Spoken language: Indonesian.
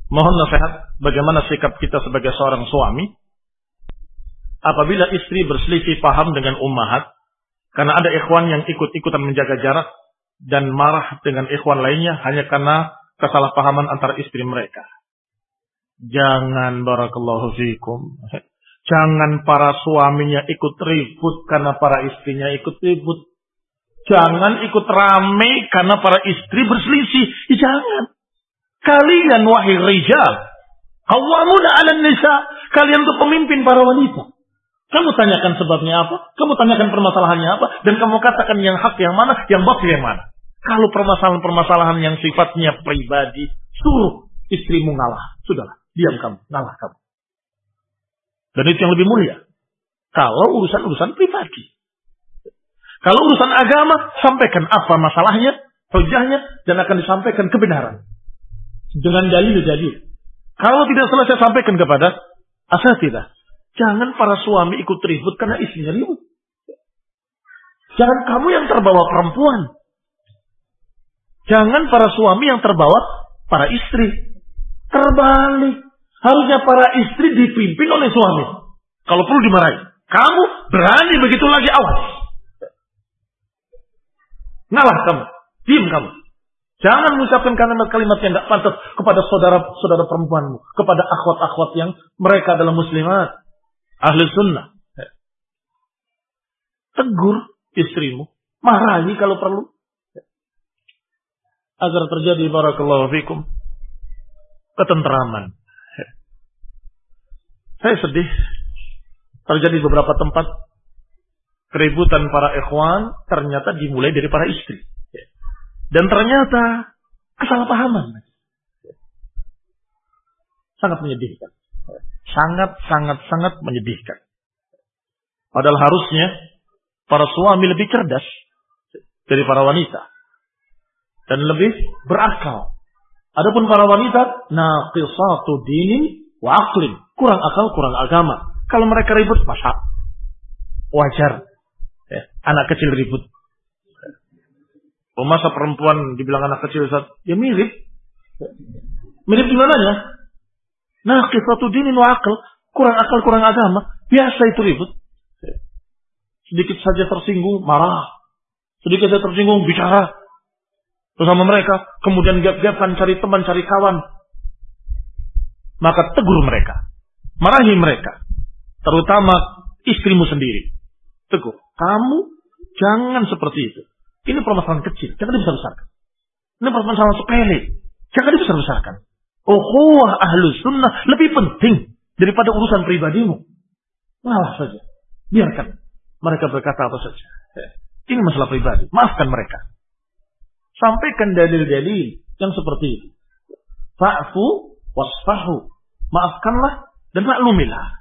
Mohon nasihat bagaimana sikap kita sebagai seorang suami apabila istri berselisih paham dengan ummahat, karena ada ikhwan yang ikut-ikutan menjaga jarak dan marah dengan ikhwan lainnya hanya karena kesalahpahaman antara istri mereka. Jangan, barakallahu fikum. Jangan para suaminya ikut ribut karena para istrinya ikut ribut. Jangan ikut rame karena para istri berselisih. Jangan. Kalian wahai rijal, qawwamuna 'alan nisa, kalian itu pemimpin para wanita. Kamu tanyakan sebabnya apa, kamu tanyakan permasalahannya apa, dan kamu katakan yang hak yang mana, yang batil yang mana. Kalau permasalahan-permasalahan yang sifatnya pribadi, suruh istrimu ngalah. Sudahlah, diam kamu, ngalah kamu. Dan itu yang lebih mulia. Kalau urusan-urusan pribadi. Kalau urusan agama, sampaikan apa masalahnya, hujahnya, dan akan disampaikan kebenaran. Dengan dalil-dalil. Kalau tidak selesai sampaikan kepada asatidzah. Jangan para suami ikut ribut karena istrinya ribut. Jangan kamu yang terbawa perempuan. Jangan para suami yang terbawa para istri. Terbalik. Harusnya para istri dipimpin oleh suami. Kalau perlu dimarahi. Kamu berani begitu lagi, awas. Ngalah kamu. Diam kamu. Jangan mengucapkan kalimat-kalimat yang tidak pantas kepada saudara-saudara perempuanmu. Kepada akhwat-akhwat yang mereka adalah muslimat. Ahli sunnah. Tegur istrimu. Marahi kalau perlu. Agar terjadi barakallahu fikum ketenteraman. Saya sedih. Terjadi beberapa tempat keributan para ikhwan ternyata dimulai dari para istri. Dan ternyata kesalahpahaman. Sangat menyedihkan. Sangat menyedihkan. Padahal harusnya para suami lebih cerdas dari para wanita. Dan lebih berakal. Adapun para wanita, naqisatu dinin wa aqlin. Kurang akal, kurang agama. Kalau mereka ribut, wajar. Anak kecil ribut. Masa perempuan dibilang anak kecil, ya mirip. Mirip di mananya? Naqisatu dinin wa aql. Kurang akal, kurang agama. Biasa itu ribut. Sedikit saja tersinggung, marah. Sedikit saja tersinggung, bicara bersama mereka. Kemudian gap-gapan, cari teman, cari kawan. Maka tegur mereka. Marahi mereka. Terutama istrimu sendiri. Tegur. Kamu jangan seperti itu. Ini permasalahan kecil. Jangan dibesar-besarkan. Ini permasalahan sepele. Jangan dibesar-besarkan. Ukhuwah ahlu sunnah lebih penting daripada urusan pribadimu. Ngalah saja. Biarkan mereka berkata apa saja. Ini masalah pribadi. Maafkan mereka. Sampaikan dalil-dalil yang seperti itu. Fa'fu wasfahu. Maafkanlah dan maklumilah.